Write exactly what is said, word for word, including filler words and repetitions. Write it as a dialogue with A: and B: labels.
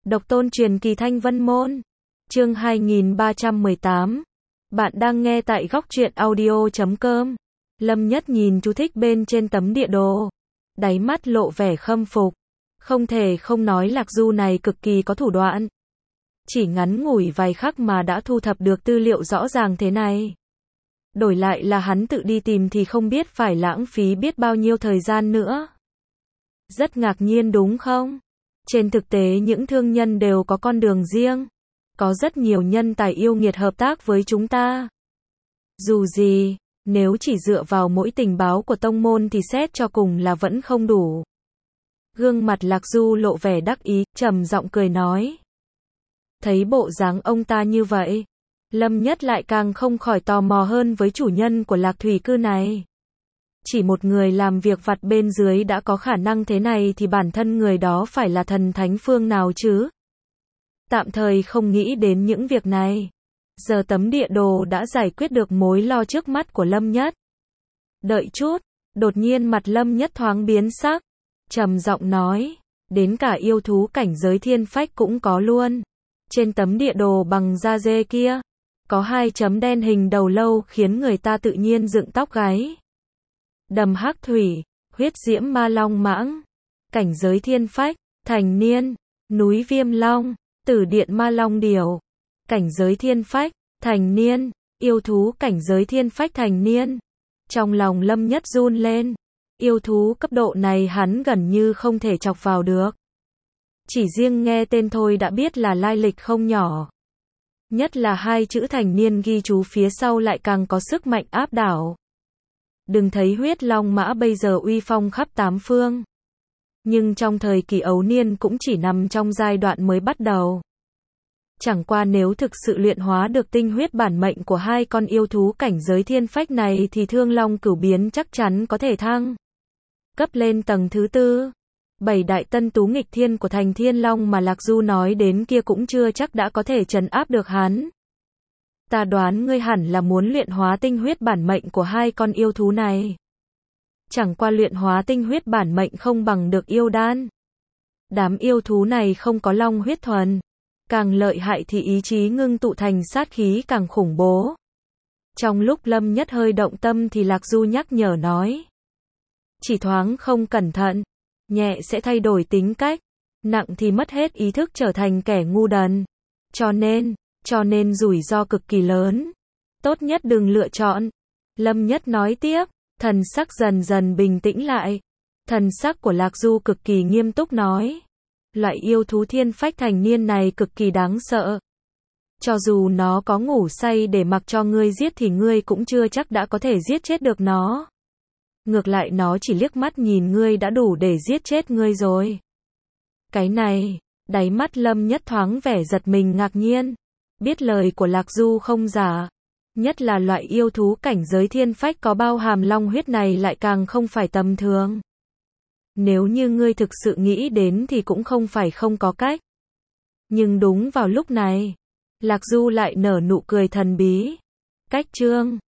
A: Độc tôn truyền kỳ Thanh Vân Môn. Chương hai nghìn ba trăm mười tám. Bạn đang nghe tại góc truyện audio chấm com. Lâm Nhất nhìn chú thích bên trên tấm địa đồ. Đáy mắt lộ vẻ khâm phục. Không thể không nói Lạc Du này cực kỳ có thủ đoạn. Chỉ ngắn ngủi vài khắc mà đã thu thập được tư liệu rõ ràng thế này. Đổi lại là hắn tự đi tìm thì không biết phải lãng phí biết bao nhiêu thời gian nữa. Rất ngạc nhiên đúng không? Trên thực tế những thương nhân đều có con đường riêng. Có rất nhiều nhân tài yêu nghiệt hợp tác với chúng ta. Dù gì, nếu chỉ dựa vào mỗi tình báo của tông môn thì xét cho cùng là vẫn không đủ. Gương mặt Lạc Du lộ vẻ đắc ý, trầm giọng cười nói. Thấy bộ dáng ông ta như vậy, Lâm Nhất lại càng không khỏi tò mò hơn với chủ nhân của Lạc Thủy cư này. Chỉ một người làm việc vặt bên dưới đã có khả năng thế này thì bản thân người đó phải là thần thánh phương nào chứ? Tạm thời không nghĩ đến những việc này. Giờ tấm địa đồ đã giải quyết được mối lo trước mắt của Lâm Nhất. Đợi chút, đột nhiên mặt Lâm Nhất thoáng biến sắc, trầm giọng nói, đến cả yêu thú cảnh giới thiên phách cũng có luôn. Trên tấm địa đồ bằng da dê kia, có hai chấm đen hình đầu lâu khiến người ta tự nhiên dựng tóc gáy. Đầm hắc thủy, huyết diễm ma long mãng, cảnh giới thiên phách, thành niên, núi viêm long, tử điện ma long điểu, cảnh giới thiên phách, thành niên, yêu thú cảnh giới thiên phách thành niên. Trong lòng Lâm Nhất run lên, yêu thú cấp độ này hắn gần như không thể chọc vào được. Chỉ riêng nghe tên thôi đã biết là lai lịch không nhỏ. Nhất là hai chữ thành niên ghi chú phía sau lại càng có sức mạnh áp đảo. Đừng thấy huyết long mã bây giờ uy phong khắp tám phương. Nhưng trong thời kỳ ấu niên cũng chỉ nằm trong giai đoạn mới bắt đầu. Chẳng qua nếu thực sự luyện hóa được tinh huyết bản mệnh của hai con yêu thú cảnh giới thiên phách này thì thương long cửu biến chắc chắn có thể thăng cấp lên tầng thứ tư. Bảy đại tân tú nghịch thiên của thành thiên long mà Lạc Du nói đến kia cũng chưa chắc đã có thể trấn áp được hắn. Ta đoán ngươi hẳn là muốn luyện hóa tinh huyết bản mệnh của hai con yêu thú này. Chẳng qua luyện hóa tinh huyết bản mệnh không bằng được yêu đan. Đám yêu thú này không có long huyết thuần. Càng lợi hại thì ý chí ngưng tụ thành sát khí càng khủng bố. Trong lúc Lâm Nhất hơi động tâm thì Lạc Du nhắc nhở nói. Chỉ thoáng không cẩn thận, nhẹ sẽ thay đổi tính cách, nặng thì mất hết ý thức trở thành kẻ ngu đần. Cho nên, cho nên rủi ro cực kỳ lớn. Tốt nhất đừng lựa chọn. Lâm Nhất nói tiếp, thần sắc dần dần bình tĩnh lại. Thần sắc của Lạc Du cực kỳ nghiêm túc nói. Loại yêu thú thiên phách thành niên này cực kỳ đáng sợ. Cho dù nó có ngủ say để mặc cho ngươi giết thì ngươi cũng chưa chắc đã có thể giết chết được nó. Ngược lại nó chỉ liếc mắt nhìn ngươi đã đủ để giết chết ngươi rồi. Cái này, đáy mắt Lâm Nhất thoáng vẻ giật mình ngạc nhiên. Biết lời của Lạc Du không giả. Nhất là loại yêu thú cảnh giới thiên phách có bao hàm long huyết này lại càng không phải tầm thường. Nếu như ngươi thực sự nghĩ đến thì cũng không phải không có cách. Nhưng đúng vào lúc này, Lạc Du lại nở nụ cười thần bí. Cách chương